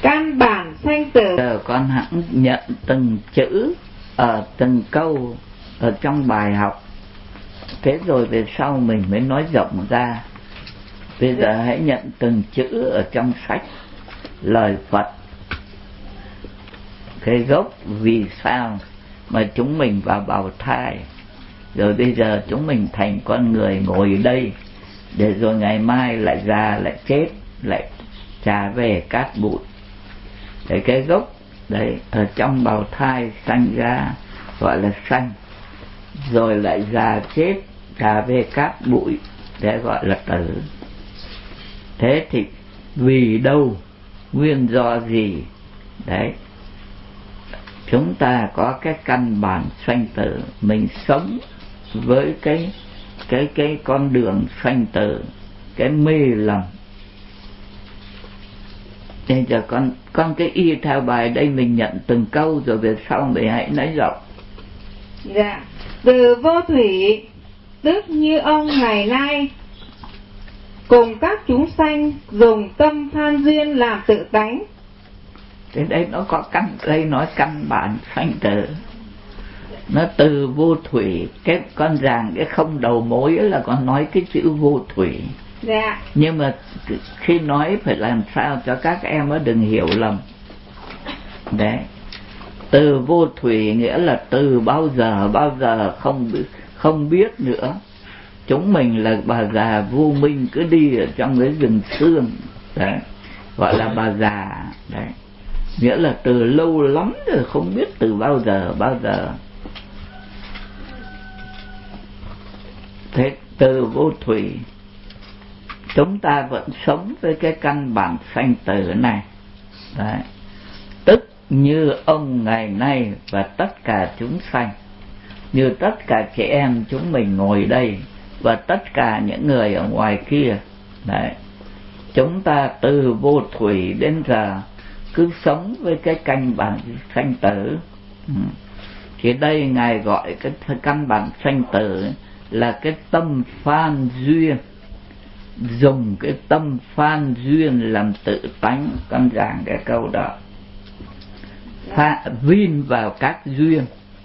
căn bản sanh tử. Giờ con hãng nhận từng chữ ở từng câu ở trong bài học, thế rồi về sau mình mới nói rộng ra. Bây giờ hãy nhận từng chữ ở trong sách lời Phật, cái gốc vì sao mà chúng mình vào bào thai, rồi bây giờ chúng mình thành con người ngồi đây, để rồi ngày mai lại già lại chết, lại trả về cát bụi. Để cái gốc đấy ở trong bào thai sanh ra gọi là sanh, rồi lại già chết trả về cát bụi để gọi là tử. Thế thì vì đâu, nguyên do gì? Đấy, chúng ta có cái căn bản sanh tử, mình sống với cái con đường sanh tử, cái mê lầm. Bây giờ con cái y theo bài đây, mình nhận từng câu rồi về sau mình hãy nói rộng. Dạ, từ vô thủy, tức như ông ngày nay, cùng các chúng sanh dùng tâm phan duyên làm tự tánh. Thế đây nó có đây nói căn bản sanh tử. Nó từ vô thủy, cái con ràng cái không đầu mối là con nói cái chữ vô thủy. Dạ. Nhưng mà khi nói phải làm sao cho các em nó đừng hiểu lầm. Đấy, từ vô thủy nghĩa là từ bao giờ không biết nữa. Chúng mình là bà già vô minh cứ đi ở trong cái rừng sương, đấy, gọi là bà già. Đấy, nghĩa là từ lâu lắm rồi, không biết từ bao giờ. Thế từ vô thủy, chúng ta vẫn sống với cái căn bản sanh tử này. Đấy, tức như ông ngày nay và tất cả chúng sanh, như tất cả chị em chúng mình ngồi đây và tất cả những người ở ngoài kia. Đấy, chúng ta từ vô thủy đến giờ cứ sống với cái căn bản sanh tử. Thì đây Ngài gọi cái căn bản sanh tử là cái tâm phan duyên, dùng cái tâm phan duyên làm tự tánh. Con giảng cái câu đó, vin vào các duyên.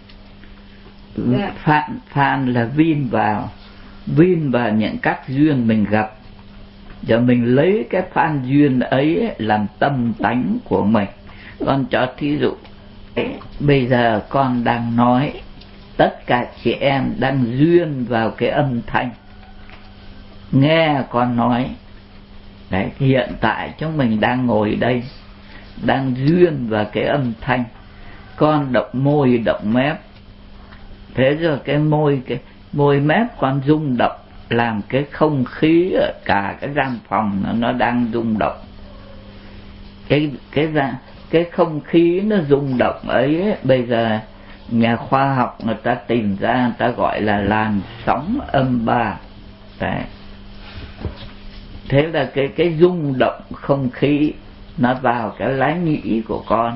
Phan là vin vào những các duyên mình gặp, rồi mình lấy cái phan duyên ấy làm tâm tánh của mình. Con cho thí dụ, bây giờ con đang nói, tất cả chị em đang duyên vào cái âm thanh nghe con nói. Đấy, hiện tại chúng mình đang ngồi đây, đang duyên vào cái âm thanh. Con động môi động mép, thế rồi cái môi mép con rung động, làm cái không khí ở cả cái gian phòng nó đang rung động. Cái không khí nó rung động ấy, bây giờ nhà khoa học người ta tìm ra, người ta gọi là làn sóng âm ba. Đấy, thế là cái rung động không khí nó vào cái lái nhĩ của con.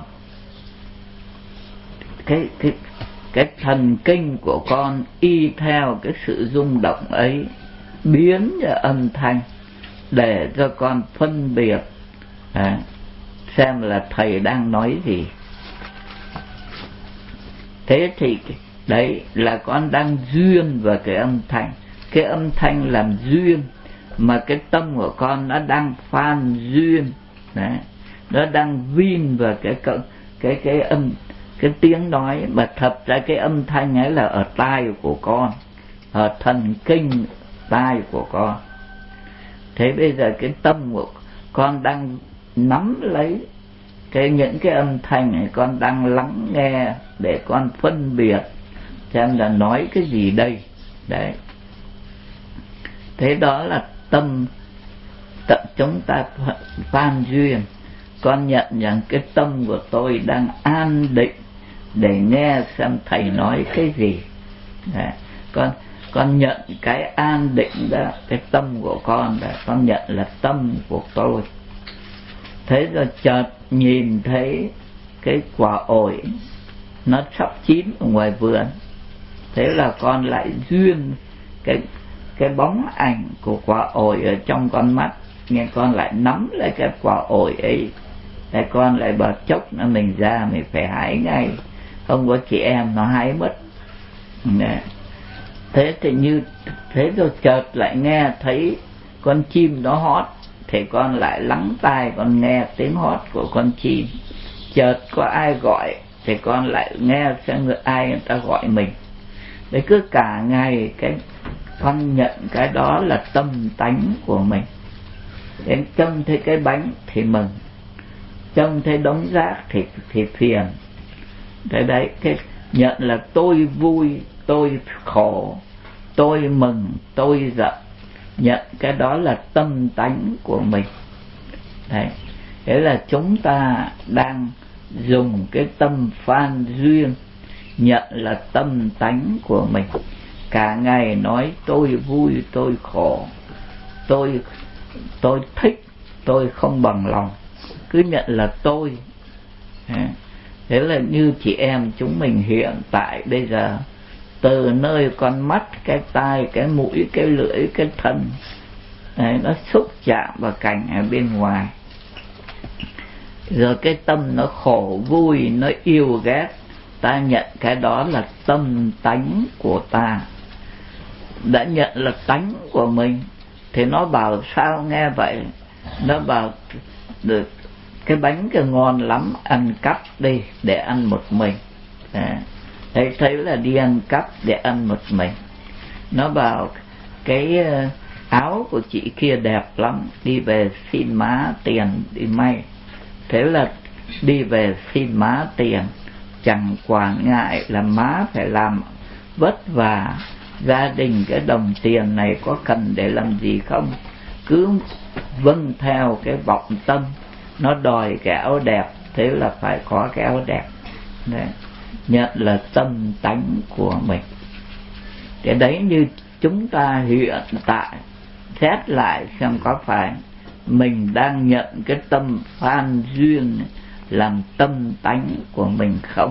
Cái thần kinh của con y theo cái sự rung động ấy biến ra âm thanh để cho con phân biệt xem là thầy đang nói gì. Thế thì đấy là con đang duyên vào cái âm thanh. Cái âm thanh làm duyên, mà cái tâm của con nó đang phan duyên. Đấy, nó đang vin vào cái tiếng nói, mà thật ra cái âm thanh ấy là ở tai của con, ở thần kinh tai của con. Thế bây giờ cái tâm của con đang nắm lấy những cái âm thanh này, con đang lắng nghe để con phân biệt xem là nói cái gì đây. Đấy, thế đó là tâm chúng ta phan duyên. Con nhận rằng cái tâm của tôi đang an định để nghe xem thầy nói cái gì. Đấy, con nhận cái an định đó, cái tâm của con đó, con nhận là tâm của tôi. Thế rồi chợt nhìn thấy cái quả ổi nó sắp chín ở ngoài vườn, thế là con lại duyên cái bóng ảnh của quả ổi ở trong con mắt, nghe con lại nắm lấy cái quả ổi ấy, Tại con lại bảo chốc nữa mình ra mình phải hái ngay, không có chị em nó hái mất. Thế thì như thế rồi chợt lại nghe thấy con chim nó hót, thì con lại lắng tai con nghe tiếng hót của con chim. Chợt có ai gọi thì con lại nghe xem ai người ta gọi mình. Đấy, cứ cả ngày cái con nhận cái đó là tâm tánh của mình. Đến trông thấy cái bánh thì mừng, trông thấy đống rác thì phiền. Đấy, cái nhận là tôi vui, tôi khổ, tôi mừng, tôi giận. Nhận cái đó là tâm tánh của mình. Đấy, thế là chúng ta đang dùng cái tâm phan duyên nhận là tâm tánh của mình. Cả ngày nói tôi vui, tôi khổ, tôi thích, tôi không bằng lòng, cứ nhận là tôi. Thế là như chị em chúng mình hiện tại bây giờ, từ nơi con mắt, cái tai, cái mũi, cái lưỡi, cái thân, đấy, nó xúc chạm vào cảnh ở bên ngoài. Rồi cái tâm nó khổ vui, nó yêu ghét, ta nhận cái đó là tâm tánh của ta. Đã nhận là tánh của mình thì nó bảo sao nghe vậy, nó bảo được cái bánh cái ngon lắm, ăn cắp đi để ăn một mình. Thấy là đi ăn cắp để ăn một mình. Nó bảo cái áo của chị kia đẹp lắm, đi về xin má tiền đi may. Thế là đi về xin má tiền, chẳng quản ngại là má phải làm vất vả, gia đình cái đồng tiền này có cần để làm gì không, cứ vâng theo cái vọng tâm. Nó đòi cái áo đẹp, thế là phải có cái áo đẹp. Đấy, nhận là tâm tánh của mình. Cái đấy như chúng ta hiện tại xét lại xem có phải mình đang nhận cái tâm phan duyên làm tâm tánh của mình không?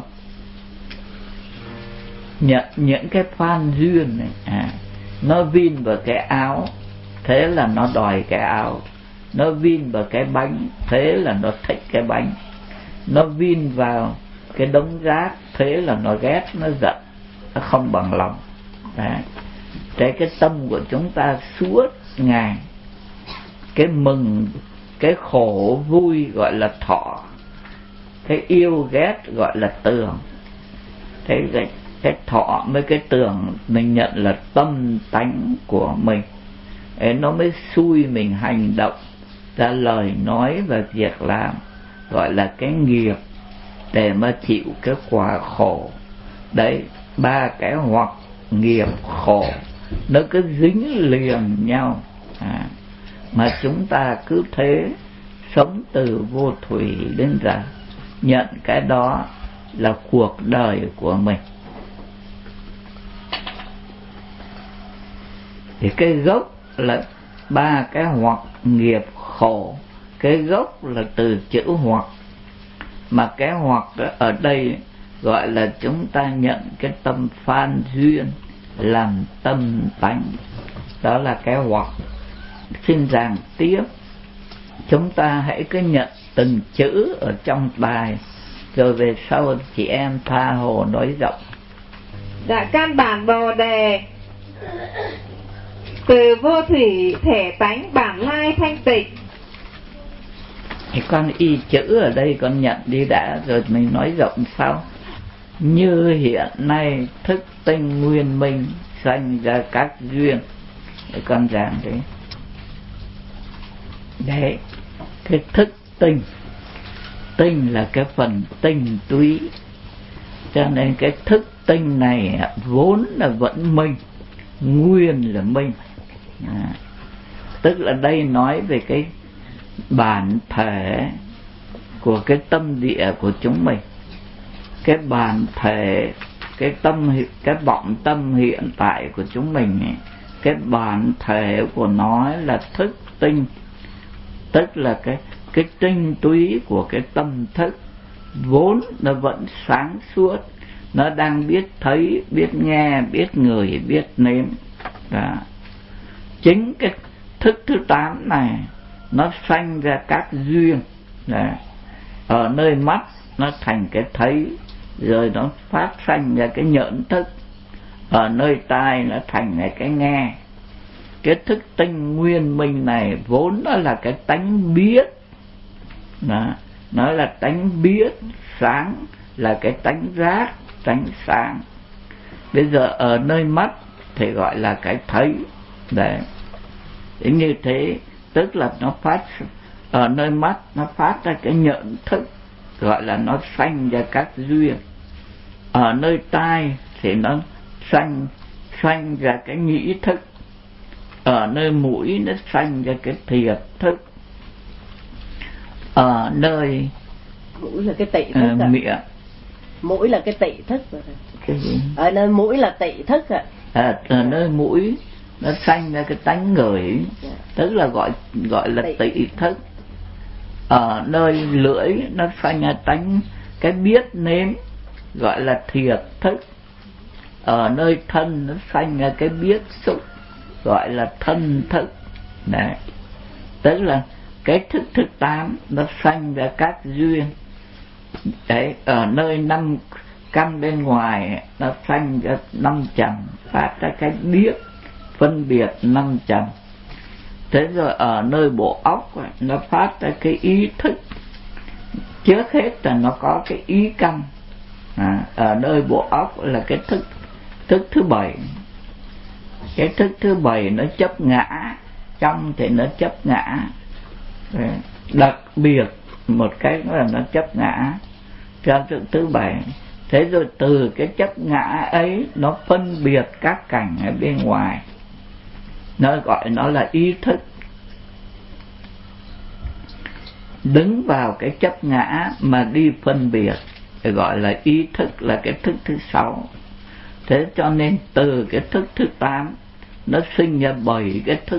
Nhận những cái phan duyên này, nó vin vào cái áo, thế là nó đòi cái áo. Nó vin vào cái bánh, thế là nó thích cái bánh. Nó vin vào cái đống rác, thế là nó ghét, nó giận, nó không bằng lòng. Đấy, cái tâm của chúng ta suốt ngày, cái mừng, cái khổ vui gọi là thọ, cái yêu ghét gọi là tưởng. Thế cái thọ với cái tưởng mình nhận là tâm tánh của mình. Ấy, nó mới xui mình hành động ra lời nói và việc làm, gọi là cái nghiệp, để mà chịu cái quả khổ. Đấy, ba cái hoặc nghiệp khổ nó cứ dính liền nhau. Mà chúng ta cứ thế sống từ vô thủy đến giờ, nhận cái đó là cuộc đời của mình. Thì cái gốc là ba cái hoặc nghiệp khổ. Cái gốc là từ chữ hoặc, mà cái hoặc ở đây gọi là chúng ta nhận cái tâm phan duyên làm tâm tánh, đó là cái hoặc. Xin giảng tiếp, chúng ta hãy cứ nhận từng chữ ở trong bài, rồi về sau chị em tha hồ nói rộng. Dạ, căn bản Bồ Đề, từ vô thủy thể tánh bản lai thanh tịnh. Thì con y chữ ở đây con nhận đi đã, rồi mình nói rộng sau. Như hiện nay thức tinh nguyên minh sanh ra các duyên. Để con giảng đấy. Đấy, cái thức tinh, tinh là cái phần tinh túy, cho nên cái thức tinh này vốn là vẫn minh, nguyên là minh. Tức là đây nói về cái bản thể của cái tâm địa của chúng mình, cái bản thể, cái vọng tâm hiện tại của chúng mình ấy, cái bản thể của nó là thức tinh, tức là cái tinh túy của cái tâm thức, vốn nó vẫn sáng suốt, nó đang biết thấy, biết nghe, biết ngửi, biết nếm. Đó. Chính cái thức thứ 8 này nó sanh ra các duyên. Đó. ở nơi mắt nó thành cái thấy, rồi nó phát sanh ra cái nhận thức, ở nơi tai nó thành cái nghe. Cái thức tinh nguyên minh này vốn nó là cái tánh biết, nó là tánh biết sáng, là cái tánh giác, tánh sáng. Bây giờ ở nơi mắt thì gọi là cái thấy. Đấy, như thế tức là nó phát, ở nơi mắt nó phát ra cái nhận thức, gọi là nó sanh ra các duyên. Ở nơi tai thì nó sanh ra cái nhĩ thức. Ở nơi mũi nó sanh ra cái thiệt thức. Ở nơi mũi là cái tị thức miệng, mũi là cái tị thức. Cái gì? Ở nơi mũi là tị thức ở nơi mũi nó sanh ra cái tánh ngửi, tức là gọi là tị thức. Ở nơi lưỡi nó sanh ra tánh cái biết nếm, gọi là thiệt thức. Ở nơi thân nó sanh ra cái biết xúc, gọi là thân thức. Đấy, tức là cái thức thứ 8 nó sanh ra các duyên. Đấy, ở nơi 5 căn bên ngoài nó sanh ra 5 trần, phát ra cái biết phân biệt 5 trần. Thế rồi ở nơi bộ óc nó phát ra cái ý thức. Trước hết là nó có cái ý căn. Ở nơi bộ óc là cái thức thứ 7. Cái thức thứ 7 nó chấp ngã, trong thì nó chấp ngã. Đấy, đặc biệt một cái là nó chấp ngã cho thức thứ 7. Thế rồi từ cái chấp ngã ấy nó phân biệt các cảnh ở bên ngoài, nó gọi nó là ý thức. Đứng vào cái chấp ngã mà đi phân biệt thì gọi là ý thức, là cái thức thứ 6. Thế cho nên từ cái thức thứ 8 nó sinh ra 7 cái thức.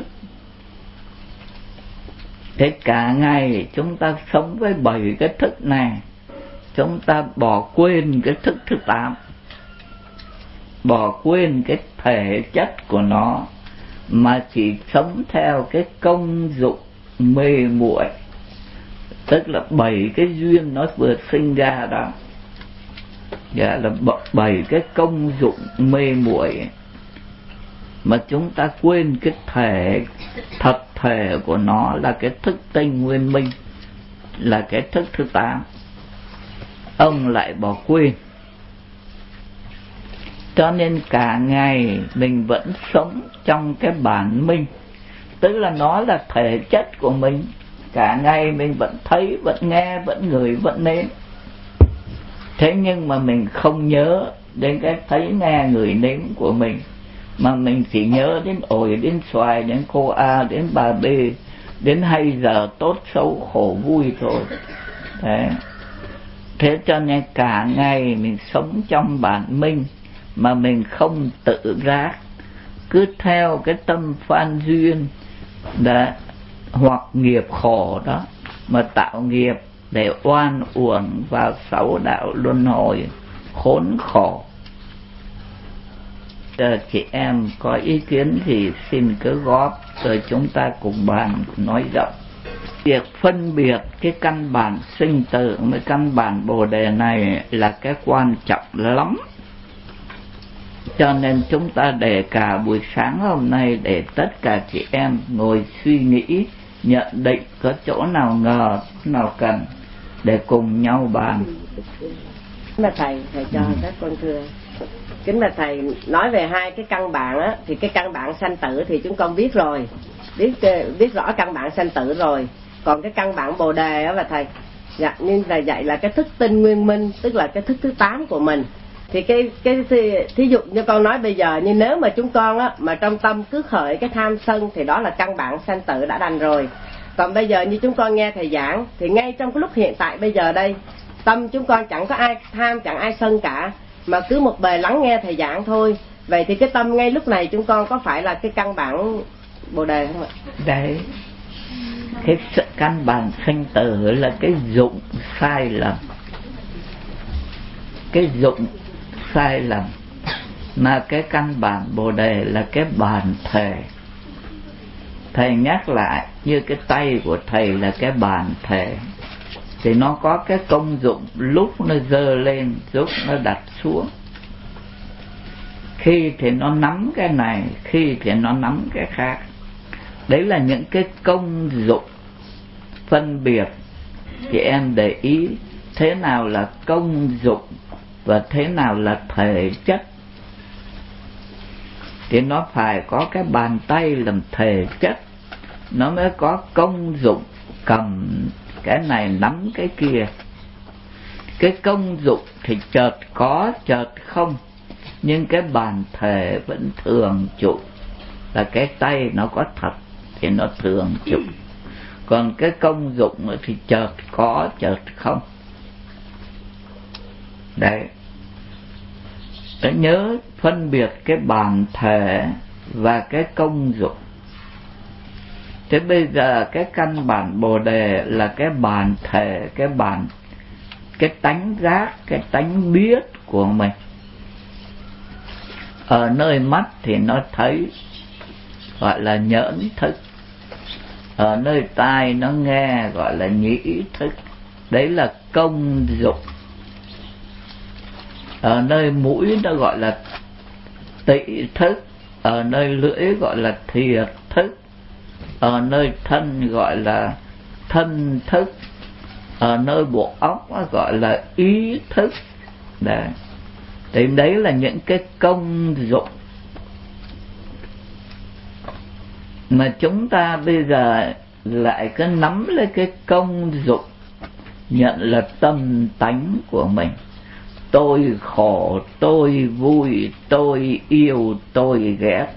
Thế cả ngày chúng ta sống với 7 cái thức này, chúng ta bỏ quên cái thức thứ 8, bỏ quên cái thể chất của nó, mà chỉ sống theo cái công dụng mê muội, tức là 7 cái duyên nó vừa sinh ra đó, là 7 cái công dụng mê muội, mà chúng ta quên cái thật thể của nó là cái thức tinh nguyên minh, là cái thức thứ 8. Ông lại bỏ quên. Cho nên cả ngày mình vẫn sống trong cái bản minh, tức là nó là thể chất của mình. Cả ngày mình vẫn thấy, vẫn nghe, vẫn ngửi, vẫn nếm. Thế nhưng mà mình không nhớ đến cái thấy, nghe, ngửi, nếm của mình, mà mình chỉ nhớ đến ổi, đến xoài, đến cô A, đến bà B, đến hay giờ, tốt xấu, khổ vui thôi. Thế cho nên cả ngày mình sống trong bản minh mà mình không tự giác, cứ theo cái tâm phan duyên đã, hoặc nghiệp khổ đó mà tạo nghiệp để oan uổng vào 6 đạo luân hồi khốn khổ. Chị em có ý kiến gì xin cứ góp, rồi chúng ta cùng bàn nói rộng. Việc phân biệt cái căn bản sinh tử với căn bản bồ đề này là cái quan trọng lắm. Cho nên chúng ta để cả buổi sáng hôm nay để tất cả chị em ngồi suy nghĩ, nhận định có chỗ nào ngờ, nào cần để cùng nhau bàn. Mà thầy cho các con thưa. Kính mà thầy nói về 2 cái căn bản á, thì cái căn bản sanh tử thì chúng con biết rồi, biết rõ căn bản sanh tử rồi. Còn cái căn bản bồ đề á mà thầy, nhưng là vậy là cái thức tinh nguyên minh, tức là cái thức thứ 8 của mình. Thì thí dụ như con nói bây giờ, như nếu mà chúng con á mà trong tâm cứ khởi cái tham sân thì đó là căn bản sanh tử đã đành rồi. Còn bây giờ như chúng con nghe thầy giảng thì ngay trong cái lúc hiện tại bây giờ đây, tâm chúng con chẳng có ai tham, chẳng ai sân cả, mà cứ một bề lắng nghe thầy giảng thôi. Vậy thì cái tâm ngay lúc này chúng con có phải là cái căn bản bồ đề không ạ? Đấy, cái căn bản sanh tử là cái dụng sai lầm, cái dụng sai lầm, mà cái căn bản bồ đề là cái bản thể. Thầy nhắc lại, như cái tay của thầy là cái bản thể, thì nó có cái công dụng lúc nó giơ lên, lúc nó đặt xuống. Khi thì nó nắm cái này, khi thì nó nắm cái khác. Đấy là những cái công dụng phân biệt. Thì em để ý thế nào là công dụng và thế nào là thể chất. Thì nó phải có cái bàn tay làm thể chất, nó mới có công dụng cầm cái này nắm cái kia. Cái công dụng thì chợt có chợt không, nhưng cái bản thể vẫn thường trụ. Là cái tay nó có thật thì nó thường trụ, còn cái công dụng thì chợt có chợt không. Đấy, tôi nhớ phân biệt cái bản thể và cái công dụng. Thế bây giờ cái căn bản Bồ Đề là cái bản thể, cái tánh giác, cái tánh biết của mình. Ở nơi mắt thì nó thấy, gọi là nhẫn thức. Ở nơi tai nó nghe, gọi là nhĩ thức. Đấy là công dụng. Ở nơi mũi nó gọi là tị thức. Ở nơi lưỡi gọi là thiệt thức. Ở nơi thân gọi là thân thức. Ở nơi bộ óc nó gọi là ý thức. Đấy. Thì đấy là những cái công dụng mà chúng ta bây giờ lại cứ nắm lấy cái công dụng, nhận là tâm tánh của mình. Tôi khổ, tôi vui, tôi yêu, tôi ghét.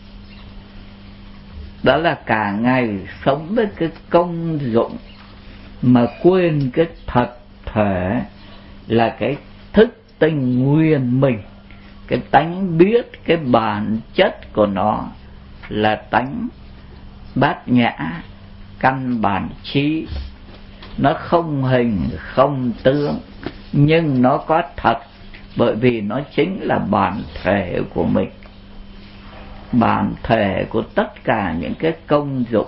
Đó là cả ngày sống với cái công dụng mà quên cái thật thể là cái thức tinh nguyên mình. Cái tánh biết, cái bản chất của nó là tánh bát nhã, căn bản trí. Nó không hình, không tướng, nhưng nó có thật, bởi vì nó chính là bản thể của mình, bản thể của tất cả những cái công dụng.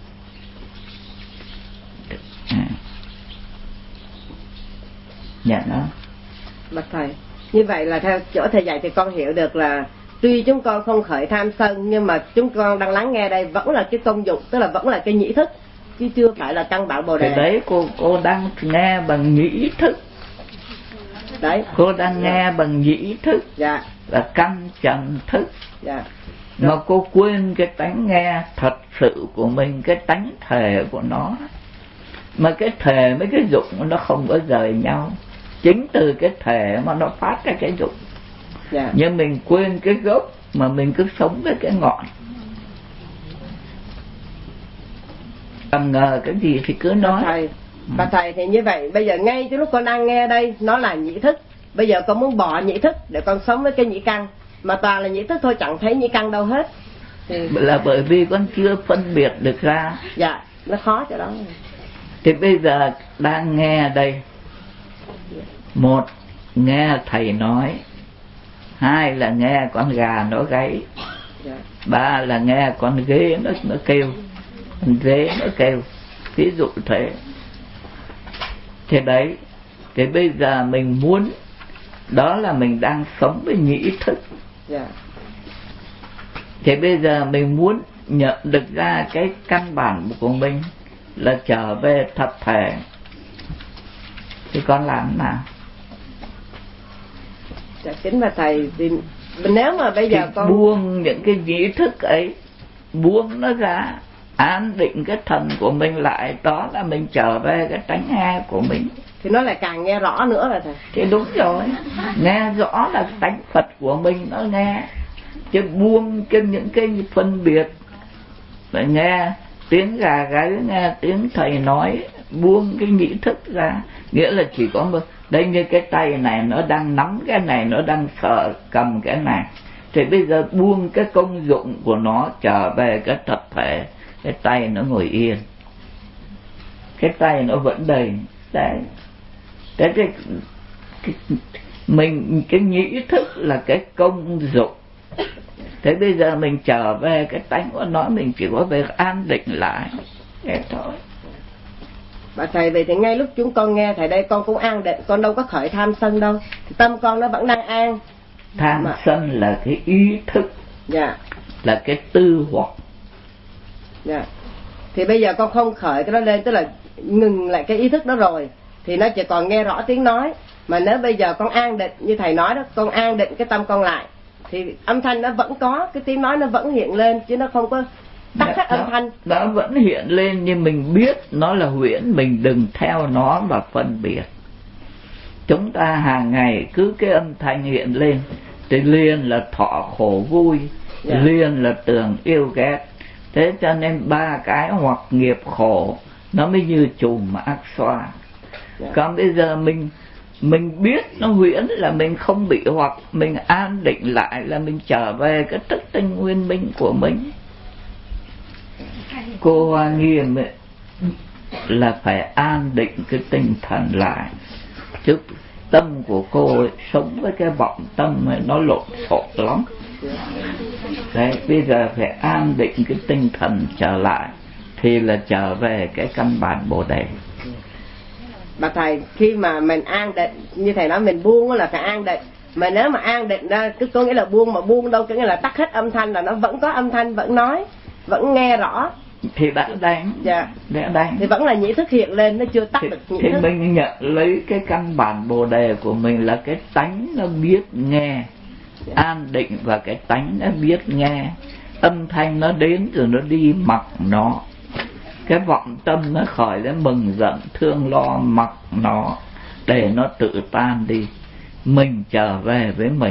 Nhận đó. Bạch thầy, như vậy là theo chỗ thầy dạy thì con hiểu được là tuy chúng con không khởi tham sân, nhưng mà chúng con đang lắng nghe đây vẫn là cái công dụng, tức là vẫn là cái nhĩ thức, chứ chưa phải là căn bản Bồ Đề. Thì đấy, cô đang nghe bằng nhĩ thức. Đấy, cô đang nghe bằng nhĩ thức. Dạ. Là căn trần thức. Dạ. Mà cô quên cái tánh nghe thật sự của mình, cái tánh thể của nó. Mà cái thể với cái dụng nó không có rời nhau. Chính từ cái thể mà nó phát ra cái dụng. Yeah. Nhưng mình quên cái gốc mà mình cứ sống với cái ngọn. Tầm ngờ cái gì thì cứ nói. Bà thầy thì như vậy, bây giờ ngay từ lúc con đang nghe đây, nó là nhĩ thức. Bây giờ con muốn bỏ nhĩ thức để con sống với cái nhĩ căn, mà toàn là nhĩ thức thôi, chẳng thấy nhĩ căn đâu hết. Thì là bởi vì con chưa phân biệt được ra. Dạ, nó khó cho đó. Thì bây giờ đang nghe đây, một, nghe thầy nói. Hai là nghe con gà nó gáy. Ba là nghe con ghế nó kêu, con dế nó kêu. Ví dụ thế. Thế đấy, thì bây giờ mình muốn, đó là mình đang sống với nhĩ thức. Thì bây giờ mình muốn nhận được ra cái căn bản của mình là trở về thật thể. Thì con làm thế nào? Dạ, kính bạch thầy, thì nếu mà bây giờ con buông những cái nhĩ thức ấy, buông nó ra, an định cái thần của mình lại, đó là mình trở về cái tánh nghe của mình. Thì nó lại càng nghe rõ nữa là thầy. Thì đúng rồi, nghe rõ là tánh Phật của mình nó nghe. Chứ buông những cái phân biệt, phải nghe tiếng gà gáy, nghe tiếng thầy nói, buông cái nhĩ thức ra. Nghĩa là chỉ có một, đây như cái tay này nó đang nắm cái này, nó đang sợ cầm cái này. Thì bây giờ buông cái công dụng của nó, trở về cái thật thể. Cái tay nó ngồi yên, cái tay nó vẫn đầy. Đấy, cái nhĩ thức là cái công dụng. Thế bây giờ mình trở về cái tánh của nó, mình chỉ có việc an định lại. Thế thôi. Bà thầy, vậy thì ngay lúc chúng con nghe thầy đây, con cũng an định, con đâu có khởi tham sân đâu, thì tâm con nó vẫn đang an. Tham sân là cái ý thức, Dạ, là cái tư hoặc. dạ. Thì bây giờ con không khởi cái đó lên, tức là ngừng lại cái ý thức đó rồi, thì nó chỉ còn nghe rõ tiếng nói. Mà nếu bây giờ con an định như thầy nói đó, con an định cái tâm con lại, thì âm thanh nó vẫn có, cái tiếng nói nó vẫn hiện lên, chứ nó không có tắt hết âm thanh. Nó vẫn hiện lên, nhưng mình biết nó là huyễn, mình đừng theo nó và phân biệt. Chúng ta hàng ngày cứ cái âm thanh hiện lên thì liền là thọ khổ vui, liền là tưởng yêu ghét. Thế cho nên ba cái hoặc nghiệp khổ nó mới như chùm ác xoa. Còn bây giờ mình biết nó huyễn là mình không bị hoặc, mình an định lại là mình trở về cái thức tinh nguyên minh của mình. Cô Hoa Nghiêm ấy, là phải an định cái tinh thần lại, chứ tâm của cô ấy, sống với cái vọng tâm ấy, nó lộn xộn lắm. Đấy, bây giờ phải an định cái tinh thần trở lại thì là trở về cái căn bản Bồ Đề. Bà thầy, khi mà mình an định như thầy nói, mình buông là phải an định. Mà nếu mà an định ra cứ có nghĩa là buông, mà buông đâu có nghĩa là tắt hết âm thanh, là nó vẫn có âm thanh, vẫn nói, vẫn nghe rõ. Thì đã đánh, dạ, đã đánh. Thì vẫn là nhĩ thức hiện lên, nó chưa tắt được nhĩ thì thức. Mình nhận lấy cái căn bản Bồ Đề của mình là cái tánh nó biết nghe, an định và cái tánh nó biết nghe. Âm thanh nó đến rồi nó đi mặc nó, cái vọng tâm nó khỏi nó mừng giận thương lo mặc nó, để nó tự tan đi, mình trở về với mình.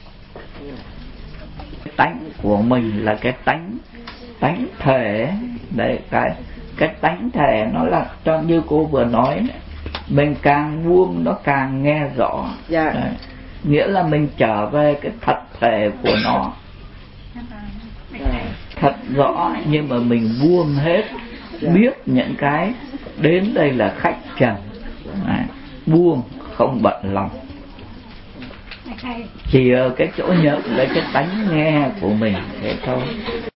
Cái tánh của mình là cái tánh thể. Đấy, cái tánh thể nó là cho như cô vừa nói này, mình càng buông nó càng nghe rõ. Dạ. Đấy, nghĩa là mình trở về cái thật thể của nó thật rõ, nhưng mà mình buông hết. Biết những cái đến đây là khách trần, buông không bận lòng, chỉ ở cái chỗ nhận lấy cái tánh nghe của mình thế thôi.